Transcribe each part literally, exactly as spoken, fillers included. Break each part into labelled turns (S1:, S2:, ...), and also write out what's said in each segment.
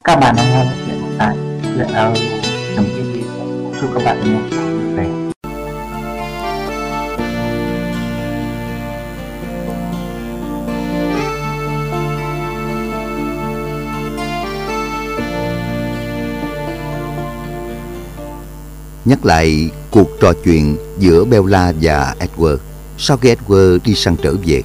S1: Các bạn đang nghe chuyện tại truyện audio chấm tv. Chúc các bạn nghe chuyện vui vẻ.
S2: Nhắc lại cuộc trò chuyện giữa Bella và Edward sau khi Edward đi săn trở về.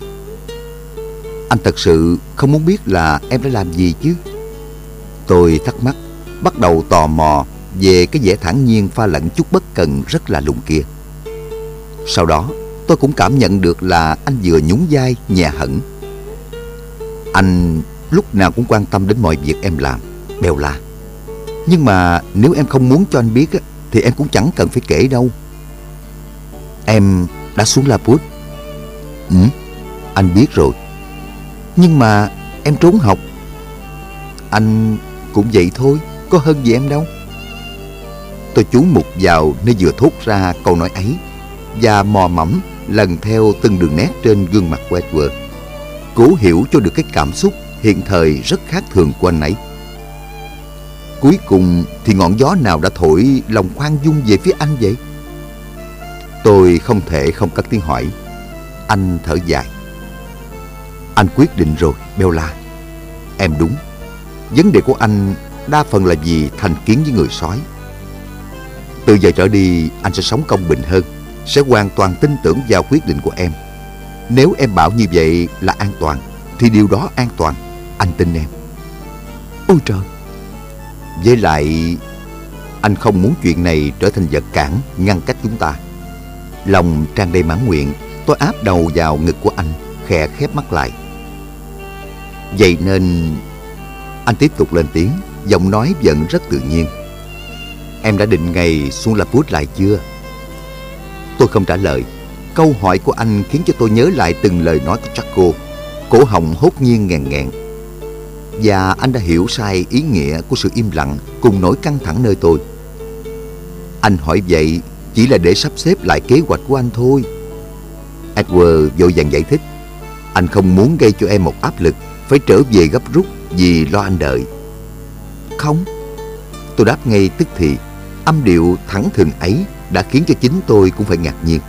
S2: Anh thật sự không muốn biết là em đã làm gì chứ. Tôi thắc mắc, bắt đầu tò mò về cái vẻ thản nhiên pha lẫn chút bất cần rất lạ lùng kia. Sau đó tôi cũng cảm nhận được là anh vừa nhún vai nhẹ hẳn. Anh lúc nào cũng quan tâm đến mọi việc em làm, Bella. Nhưng mà nếu em không muốn cho anh biết thì em cũng chẳng cần phải kể đâu. Em đã xuống Lapwood. Ừ, anh biết rồi. Nhưng mà em trốn học. Anh cũng vậy thôi, có hơn gì em đâu. Tôi chú mục vào nơi vừa thốt ra câu nói ấy và mò mẫm lần theo từng đường nét trên gương mặt của Edward, cố hiểu cho được cái cảm xúc hiện thời rất khác thường của anh ấy. Cuối cùng thì ngọn gió nào đã thổi lòng khoan dung về phía anh vậy? Tôi không thể không cất tiếng hỏi. Anh thở dài. Anh quyết định rồi, Bella. Em đúng. Vấn đề của anh đa phần là vì thành kiến với người sói. Từ giờ trở đi anh sẽ sống công bình hơn, sẽ hoàn toàn tin tưởng vào quyết định của em. Nếu em bảo như vậy là an toàn thì điều đó an toàn. Anh tin em. Ôi trời. Với lại anh không muốn chuyện này trở thành vật cản ngăn cách chúng ta. Lòng tràn đầy mãn nguyện, tôi áp đầu vào ngực của anh, khẽ khép mắt lại. Vậy nên anh tiếp tục lên tiếng, giọng nói vẫn rất tự nhiên. Em đã định ngày xuống Lapwood lại chưa? Tôi không trả lời. Câu hỏi của anh khiến cho tôi nhớ lại từng lời nói của Jaco. Cổ họng hốt nhiên nghẹn nghẹn. Và anh đã hiểu sai ý nghĩa của sự im lặng cùng nỗi căng thẳng nơi tôi. Anh hỏi vậy chỉ là để sắp xếp lại kế hoạch của anh thôi. Edward vội vàng giải thích. Anh không muốn gây cho em một áp lực phải trở về gấp rút vì lo anh đợi. Không. Tôi đáp ngay tức thì. Âm điệu thẳng thừng ấy đã khiến cho chính tôi cũng phải ngạc nhiên.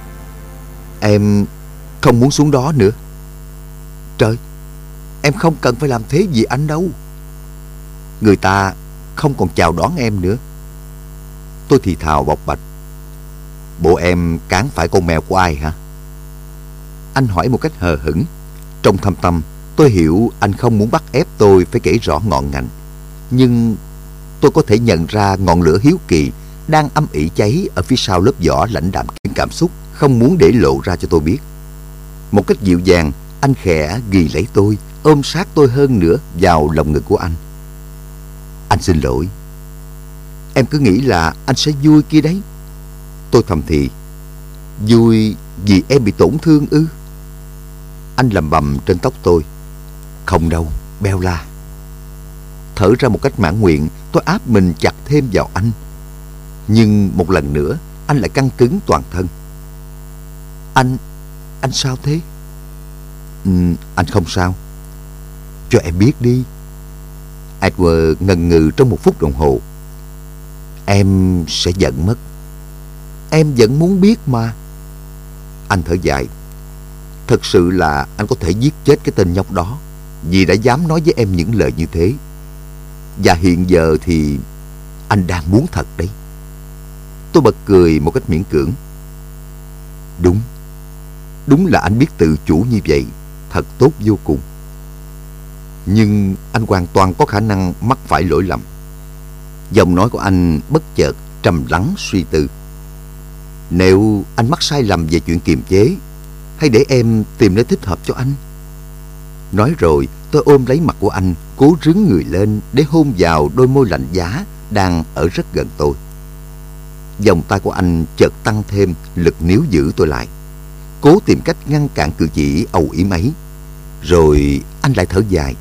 S2: Em không muốn xuống đó nữa. Trời, em không cần phải làm thế vì anh đâu. Người ta không còn chào đón em nữa. Tôi thì thào bộc bạch. Bộ em cán phải con mèo của ai hả? Anh hỏi một cách hờ hững. Trong thâm tâm tôi hiểu anh không muốn bắt ép tôi phải kể rõ ngọn ngành. Nhưng tôi có thể nhận ra ngọn lửa hiếu kỳ đang âm ỉ cháy ở phía sau lớp vỏ lãnh đạm những cảm xúc, không muốn để lộ ra cho tôi biết. Một cách dịu dàng, anh khẽ ghì lấy tôi, ôm sát tôi hơn nữa vào lòng ngực của anh. Anh xin lỗi. Em cứ nghĩ là anh sẽ vui kia đấy. Tôi thầm thì. Vui vì em bị tổn thương ư? Anh lầm bầm trên tóc tôi. Không đâu, Bella. Thở ra một cách mãn nguyện, tôi áp mình chặt thêm vào anh. Nhưng một lần nữa, anh lại căng cứng toàn thân. Anh, anh sao thế? Ừ, anh không sao. Cho em biết đi. Edward ngần ngừ trong một phút đồng hồ. Em sẽ giận mất. Em vẫn muốn biết mà. Anh thở dài. Thật sự là anh có thể giết chết cái tên nhóc đó vì đã dám nói với em những lời như thế. Và hiện giờ thì anh đang muốn thật đấy. Tôi bật cười một cách miễn cưỡng. Đúng. Đúng là anh biết tự chủ như vậy. Thật tốt vô cùng. Nhưng anh hoàn toàn có khả năng mắc phải lỗi lầm. Giọng nói của anh bất chợt trầm lắng suy tư. Nếu anh mắc sai lầm về chuyện kiềm chế, hay để em tìm nơi thích hợp cho anh? Nói rồi tôi ôm lấy mặt của anh, cố rướn người lên để hôn vào đôi môi lạnh giá đang ở rất gần tôi. Vòng tay của anh chợt tăng thêm lực níu giữ tôi lại, cố tìm cách ngăn cản cử chỉ âu yếm ấy. Rồi anh lại thở dài.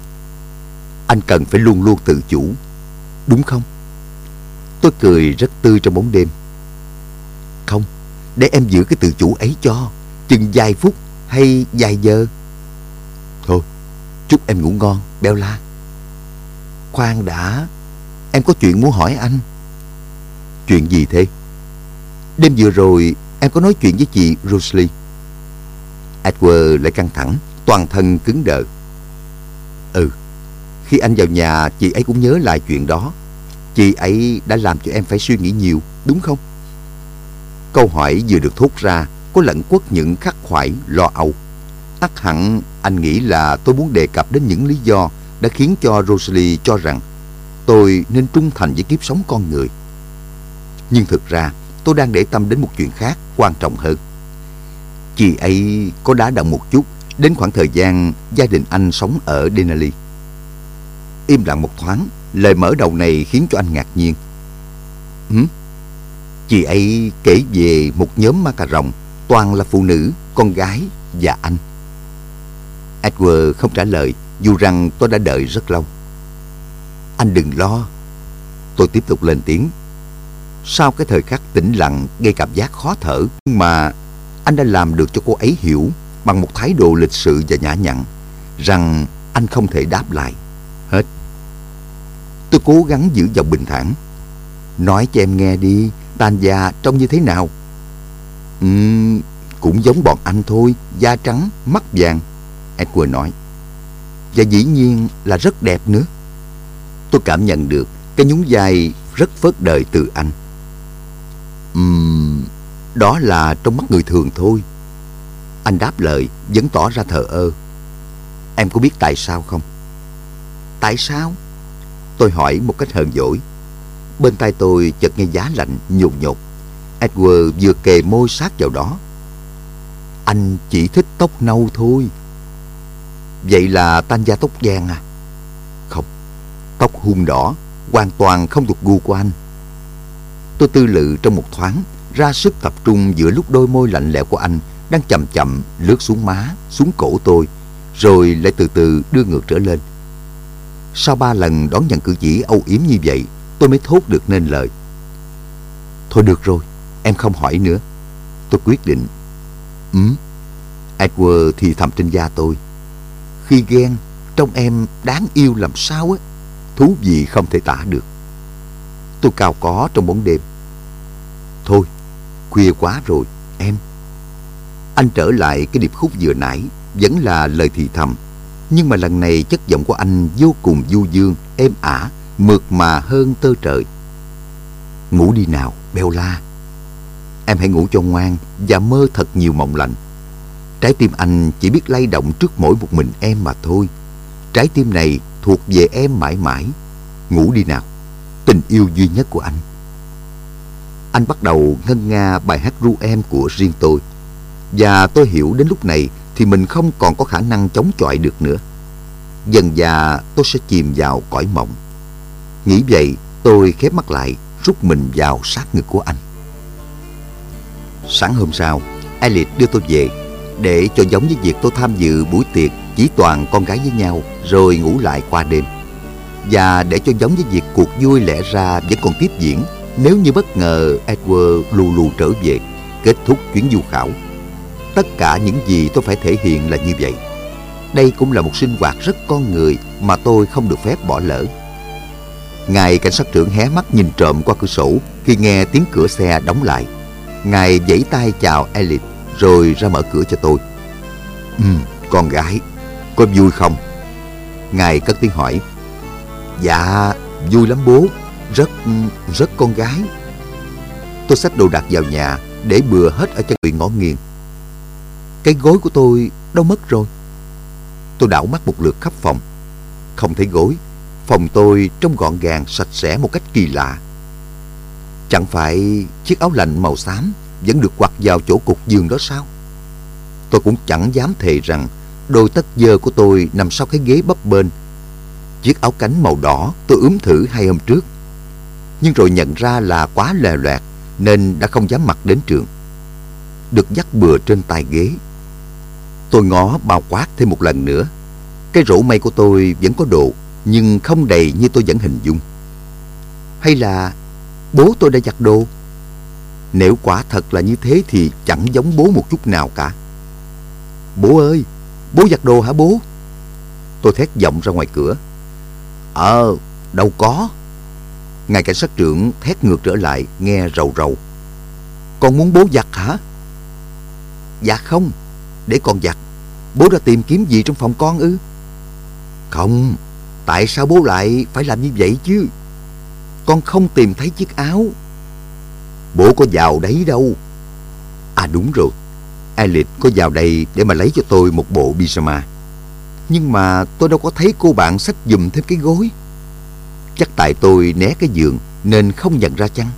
S2: Anh cần phải luôn luôn tự chủ, đúng không? Tôi cười rất tươi trong bóng đêm. Không, để em giữ cái tự chủ ấy cho chừng vài phút hay vài giờ. Thôi, chúc em ngủ ngon, Bella. Khoan đã, em có chuyện muốn hỏi anh. Chuyện gì thế? Đêm vừa rồi em có nói chuyện với chị Rosalie. Edward lại căng thẳng, toàn thân cứng đờ. Ừ, khi anh vào nhà chị ấy cũng nhớ lại chuyện đó. Chị ấy đã làm cho em phải suy nghĩ nhiều, đúng không? Câu hỏi vừa được thốt ra có lẫn quất những khắc khoải lo âu. Ắt hẳn anh nghĩ là tôi muốn đề cập đến những lý do đã khiến cho Rosalie cho rằng tôi nên trung thành với kiếp sống con người. Nhưng thực ra tôi đang để tâm đến một chuyện khác quan trọng hơn. Chị ấy có đá động một chút đến khoảng thời gian gia đình anh sống ở Denali. Im lặng một thoáng, lời mở đầu này khiến cho anh ngạc nhiên. Hử? Chị ấy kể về một nhóm ma cà rồng, toàn là phụ nữ, con gái và anh. Edward không trả lời, dù rằng tôi đã đợi rất lâu. Anh đừng lo. Tôi tiếp tục lên tiếng. Sau cái thời khắc tĩnh lặng gây cảm giác khó thở, mà anh đã làm được cho cô ấy hiểu bằng một thái độ lịch sự và nhã nhặn rằng anh không thể đáp lại. Hết. Tôi cố gắng giữ giọng bình thản. Nói cho em nghe đi, Tanya trông như thế nào? Ừm, cũng giống bọn anh thôi, da trắng, mắt vàng, Edward nói. Và dĩ nhiên là rất đẹp nữa. Tôi cảm nhận được cái nhún vai rất phớt đời từ anh. Ừm, đó là trong mắt người thường thôi. Anh đáp lời, vẫn tỏ ra thờ ơ. Em có biết tại sao không? Tại sao? Tôi hỏi một cách hờn dỗi. Bên tai tôi chợt nghe giá lạnh nhột nhột. Edward vừa kề môi sát vào đó. Anh chỉ thích tóc nâu thôi. Vậy là Tanya tóc vàng à? Không, tóc hun đỏ, hoàn toàn không thuộc gu của anh. Tôi tư lự trong một thoáng, ra sức tập trung giữa lúc đôi môi lạnh lẽo của anh đang chậm chậm lướt xuống má, xuống cổ tôi, rồi lại từ từ đưa ngược trở lên. Sau ba lần đón nhận cử chỉ âu yếm như vậy, tôi mới thốt được nên lời. Thôi được rồi, em không hỏi nữa. Tôi quyết định. Ừ. Edward thì thầm trên da tôi. Khi ghen, trông em đáng yêu làm sao á, thú vị không thể tả được. Tôi cau có trong bóng đêm. Thôi, khuya quá rồi, em. Anh trở lại cái điệp khúc vừa nãy, vẫn là lời thì thầm, nhưng mà lần này chất giọng của anh vô cùng du dương, êm ả, mượt mà hơn tơ trời. Ngủ đi nào, Bella. Em hãy ngủ cho ngoan và mơ thật nhiều mộng lành. Trái tim anh chỉ biết lay động trước mỗi một mình em mà thôi. Trái tim này thuộc về em mãi mãi. Ngủ đi nào, tình yêu duy nhất của anh. Anh bắt đầu ngân nga bài hát ru em của riêng tôi. Và tôi hiểu đến lúc này thì mình không còn có khả năng chống chọi được nữa. Dần dà tôi sẽ chìm vào cõi mộng. Nghĩ vậy, tôi khép mắt lại, rút mình vào sát ngực của anh. Sáng hôm sau, Elliot đưa tôi về, để cho giống với việc tôi tham dự buổi tiệc chỉ toàn con gái với nhau rồi ngủ lại qua đêm. Và để cho giống với việc cuộc vui lẽ ra vẫn còn tiếp diễn nếu như bất ngờ Edward lù lù trở về, kết thúc chuyến du khảo. Tất cả những gì tôi phải thể hiện là như vậy. Đây cũng là một sinh hoạt rất con người mà tôi không được phép bỏ lỡ. Ngài cảnh sát trưởng hé mắt nhìn trộm qua cửa sổ khi nghe tiếng cửa xe đóng lại. Ngài vẫy tay chào Elliot rồi ra mở cửa cho tôi. Ừ, con gái, có vui không? Ngài cất tiếng hỏi. Dạ, vui lắm bố. Rất, rất con gái. Tôi xách đồ đạc vào nhà, để bừa hết ở chân bị ngõ nghiêng. Cái gối của tôi đâu mất rồi? Tôi đảo mắt một lượt khắp phòng. Không thấy gối. Phòng tôi trông gọn gàng, sạch sẽ một cách kỳ lạ. Chẳng phải chiếc áo lạnh màu xám vẫn được quặt vào chỗ cột giường đó sao? Tôi cũng chẳng dám thề rằng đôi tất dơ của tôi nằm sau cái ghế bấp bênh. Chiếc áo cánh màu đỏ tôi ướm thử hai hôm trước, nhưng rồi nhận ra là quá lòe loẹt nên đã không dám mặc đến trường. Được dắt bừa trên tay ghế. Tôi ngó bao quát thêm một lần nữa. Cái rổ mây của tôi vẫn có đồ, nhưng không đầy như tôi vẫn hình dung. Hay là bố tôi đã giặt đồ? Nếu quả thật là như thế thì chẳng giống bố một chút nào cả. Bố ơi, bố giặt đồ hả bố? Tôi thét vọng ra ngoài cửa. Ờ, Đâu có. Ngài cảnh sát trưởng thét ngược trở lại, nghe rầu rầu. Con muốn bố giặt hả? Dạ không. Để con giặt. Bố đã tìm kiếm gì trong phòng con ư? Không. Tại sao bố lại phải làm như vậy chứ? Con không tìm thấy chiếc áo. Bố có vào đấy đâu. À đúng rồi, Alice có vào đây để mà lấy cho tôi một bộ pyjama. Nhưng mà tôi đâu có thấy cô bạn xách giùm thêm cái gối. Chắc tại tôi né cái giường nên không nhận ra chăng?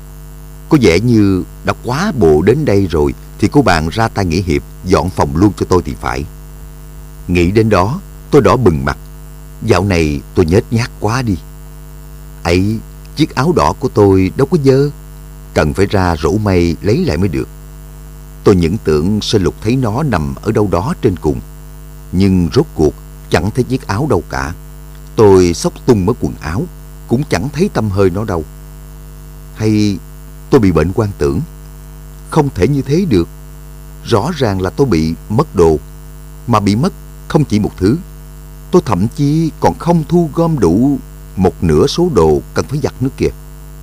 S2: Có vẻ như đã quá bộ đến đây rồi thì cô bạn ra tay nghĩa hiệp dọn phòng luôn cho tôi thì phải. Nghĩ đến đó tôi đỏ bừng mặt. Dạo này tôi nhếch nhác quá đi. Ấy, chiếc áo đỏ của tôi đâu có dơ, cần phải ra rủ mây lấy lại mới được. Tôi những tưởng sẽ lục thấy nó nằm ở đâu đó trên cùng, nhưng rốt cuộc chẳng thấy chiếc áo đâu cả. Tôi xốc tung mất quần áo, cũng chẳng thấy tăm hơi nó đâu. Hay tôi bị bệnh quan tưởng? Không thể như thế được. Rõ ràng là tôi bị mất đồ, mà bị mất không chỉ một thứ. Tôi thậm chí còn không thu gom đủ một nửa số đồ cần phải giặt nước kìa.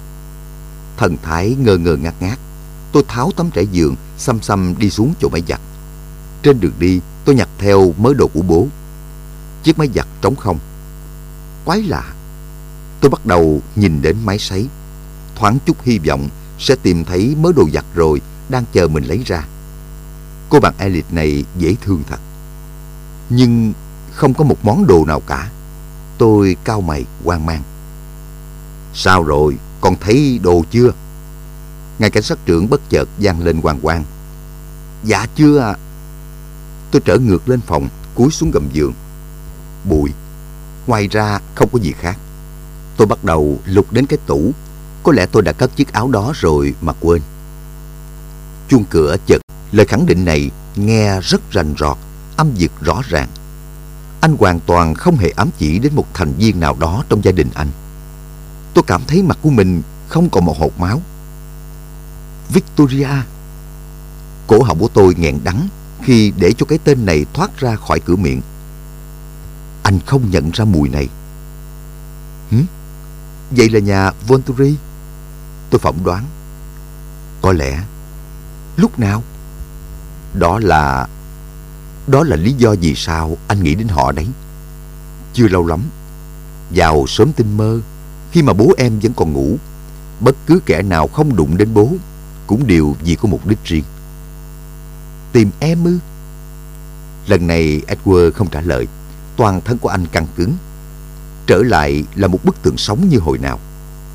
S2: Thần thái ngơ ngơ ngác ngác, tôi tháo tấm trải giường, xăm xăm đi xuống chỗ máy giặt. Trên đường đi, tôi nhặt theo mớ đồ của bố. Chiếc máy giặt trống không. Quái lạ. Tôi bắt đầu nhìn đến máy sấy, thoáng chút hy vọng sẽ tìm thấy mớ đồ giặt rồi, đang chờ mình lấy ra. Cô bạn Alice này dễ thương thật. Nhưng không có một món đồ nào cả. Tôi cau mày hoang mang. Sao rồi, con thấy đồ chưa? Ngài cảnh sát trưởng bất chợt vang lên oang oang. Dạ chưa ạ. Tôi trở ngược lên phòng, cúi xuống gầm giường. Bụi. Ngoài ra không có gì khác. Tôi bắt đầu lục đến cái tủ. Có lẽ tôi đã cất chiếc áo đó rồi mà quên. Chuông cửa chợt. Lời khẳng định này nghe rất rành rọt, âm vực rõ ràng. Anh hoàn toàn không hề ám chỉ đến một thành viên nào đó trong gia đình anh. Tôi cảm thấy mặt của mình không còn một hột máu. Victoria. Cổ họng của tôi nghẹn đắng khi để cho cái tên này thoát ra khỏi cửa miệng. Anh không nhận ra mùi này. Hử? Vậy là nhà Volturi? Tôi phỏng đoán. Có lẽ. Lúc nào? Đó là... Đó là lý do vì sao anh nghĩ đến họ đấy. Chưa lâu lắm, vào sớm tinh mơ, khi mà bố em vẫn còn ngủ, bất cứ kẻ nào không đụng đến bố cũng đều vì có mục đích riêng. Tìm em ư? Lần này Edward không trả lời. Toàn thân của anh căng cứng. Trở lại là một bức tượng sống như hồi nào.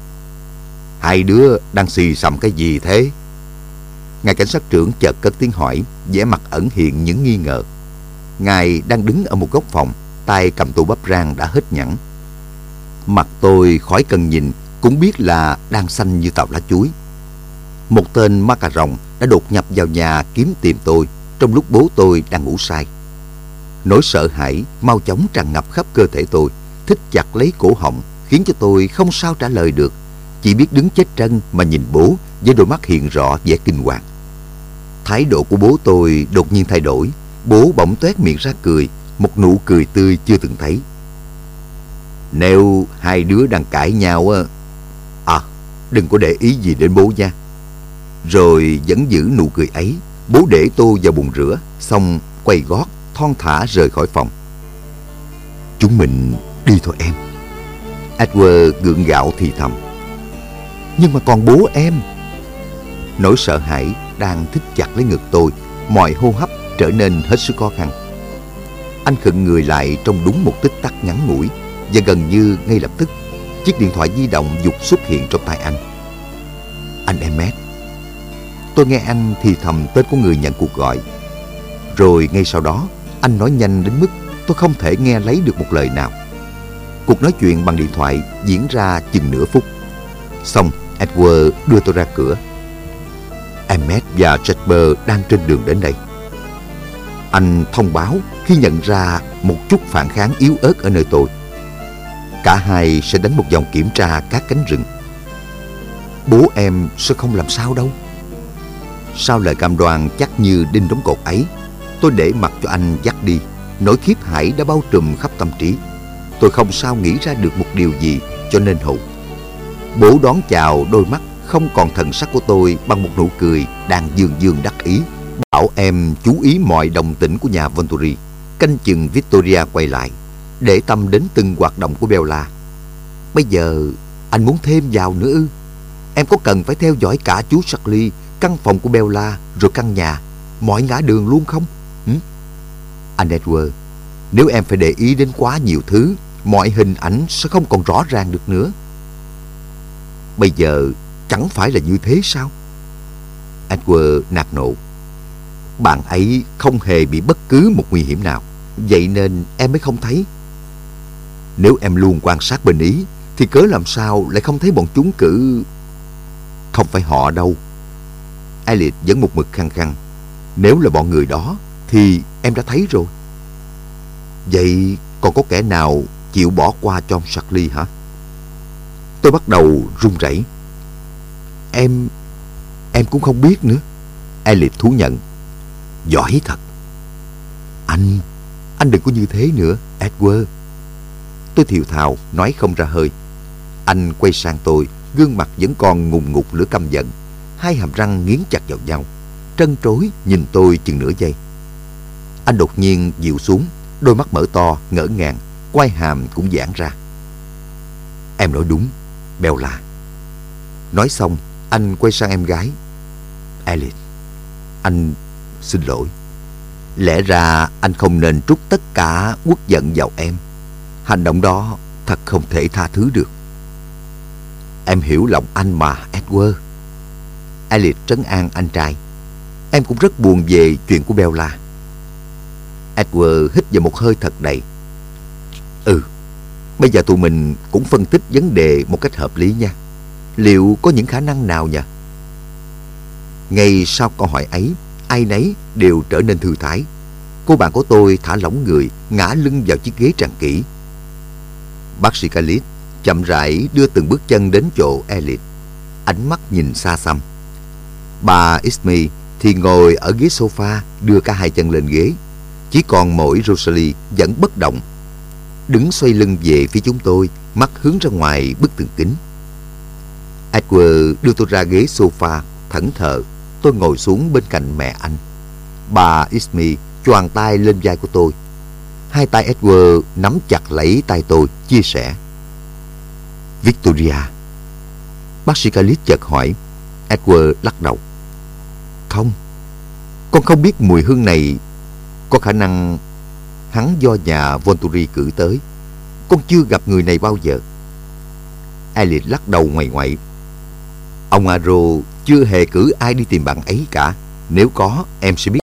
S2: Hai đứa đang xì xầm cái gì thế? Ngài cảnh sát trưởng chợt cất tiếng hỏi, vẻ mặt ẩn hiện những nghi ngờ. Ngài đang đứng ở một góc phòng, tay cầm tô bắp rang đã hết nhẵn. Mặt tôi khỏi cần nhìn cũng biết là đang xanh như tàu lá chuối. Một tên ma cà rồng đã đột nhập vào nhà kiếm tìm tôi trong lúc bố tôi đang ngủ say. Nỗi sợ hãi mau chóng tràn ngập khắp cơ thể tôi, thít chặt lấy cổ họng, khiến cho tôi không sao trả lời được, chỉ biết đứng chết trân mà nhìn bố với đôi mắt hiện rõ vẻ kinh hoàng. Thái độ của bố tôi đột nhiên thay đổi. Bố bỗng toét miệng ra cười, một nụ cười tươi chưa từng thấy. Nếu hai đứa đang cãi nhau á, à, đừng có để ý gì đến bố nha. Rồi vẫn giữ nụ cười ấy, bố để tôi vào bồn rửa, xong quay gót thon thả rời khỏi phòng. Chúng mình đi thôi em. Edward gượng gạo thì thầm. Nhưng mà còn bố em. Nỗi sợ hãi đang thít chặt lấy ngực tôi, mọi hô hấp trở nên hết sức khó khăn. Anh khựng người lại trong đúng một tích tắc ngắn ngủi, và gần như ngay lập tức chiếc điện thoại di động giục xuất hiện trong tay anh. Anh Emmett. Tôi nghe anh thì thầm tên của người nhận cuộc gọi. Rồi ngay sau đó anh nói nhanh đến mức tôi không thể nghe lấy được một lời nào. Cuộc nói chuyện bằng điện thoại diễn ra chừng nửa phút. Xong Edward đưa tôi ra cửa. Emmett và Jasper đang trên đường đến đây. Anh thông báo khi nhận ra một chút phản kháng yếu ớt ở nơi tôi. Cả hai sẽ đánh một vòng kiểm tra các cánh rừng. Bố em sẽ không làm sao đâu. Sau lời cam đoan chắc như đinh đóng cột ấy, tôi để mặc cho anh dắt đi. Nỗi khiếp hãi đã bao trùm khắp tâm trí. Tôi không sao nghĩ ra được một điều gì cho nên hồn. Bố đón chào, đôi mắt không còn thần sắc của tôi bằng một nụ cười đang dương dương đắc ý, bảo em chú ý mọi động tĩnh của nhà Venturi, canh chừng Victoria quay lại, để tâm đến từng hoạt động của Bella. Bây giờ anh muốn thêm vào nữa ư? Em có cần phải theo dõi cả chú Charlie, căn phòng của Bella, rồi căn nhà, mọi ngã đường luôn không? Ừ? Anh Edward, nếu em phải để ý đến quá nhiều thứ, mọi hình ảnh sẽ không còn rõ ràng được nữa. Bây giờ chẳng phải là như thế sao? Edward nạt nộ. Bạn ấy không hề bị bất cứ một nguy hiểm nào, vậy nên em mới không thấy. Nếu em luôn quan sát bên Ý, thì cớ làm sao lại không thấy bọn chúng cử... Không phải họ đâu. Elliot vẫn một mực khăng khăng. Nếu là bọn người đó thì em đã thấy rồi. Vậy còn có kẻ nào chịu bỏ qua cho Charlie hả? Tôi bắt đầu run rẩy. Em... Em cũng không biết nữa. Elliot thú nhận. Giỏi thật. Anh... Anh đừng có như thế nữa, Edward. Tôi thều thào nói không ra hơi. Anh quay sang tôi, gương mặt vẫn còn ngùn ngụt lửa căm giận, hai hàm răng nghiến chặt vào nhau, trân trối nhìn tôi chừng nửa giây. Anh đột nhiên dịu xuống, đôi mắt mở to ngỡ ngàng, quai hàm cũng giãn ra. Em nói đúng, Bella. Nói xong, anh quay sang em gái. Elliot, anh xin lỗi. Lẽ ra anh không nên trút tất cả uất giận vào em. Hành động đó thật không thể tha thứ được. Em hiểu lòng anh mà, Edward. Elliot trấn an anh trai. Em cũng rất buồn về chuyện của Bella. Edward hít vào một hơi thật đầy. Ừ, bây giờ tụi mình cũng phân tích vấn đề một cách hợp lý nha. Liệu có những khả năng nào nhỉ? Ngay sau câu hỏi ấy, ai nấy đều trở nên thư thái. Cô bạn của tôi thả lỏng người, ngã lưng vào chiếc ghế tràn kỹ. Bác sĩ Khalid chậm rãi đưa từng bước chân đến chỗ Elliot, ánh mắt nhìn xa xăm. Bà Ismay thì ngồi ở ghế sofa, đưa cả hai chân lên ghế. Chỉ còn mỗi Rosalie vẫn bất động, đứng xoay lưng về phía chúng tôi, mắt hướng ra ngoài bức tường kính. Edward đưa tôi ra ghế sofa, thẫn thờ. Tôi ngồi xuống bên cạnh mẹ anh. Bà Ismay choàng tay lên vai của tôi. Hai tay Edward nắm chặt lấy tay tôi, chia sẻ. Victoria. Bác sĩ Khalid chợt hỏi. Edward lắc đầu. Không, con không biết mùi hương này. Có khả năng hắn do nhà Venturi cử tới. Con chưa gặp người này bao giờ. Elliot lắc đầu ngoại ngoại. Ông Aro chưa hề cử ai đi tìm bạn ấy cả. Nếu có, em sẽ biết.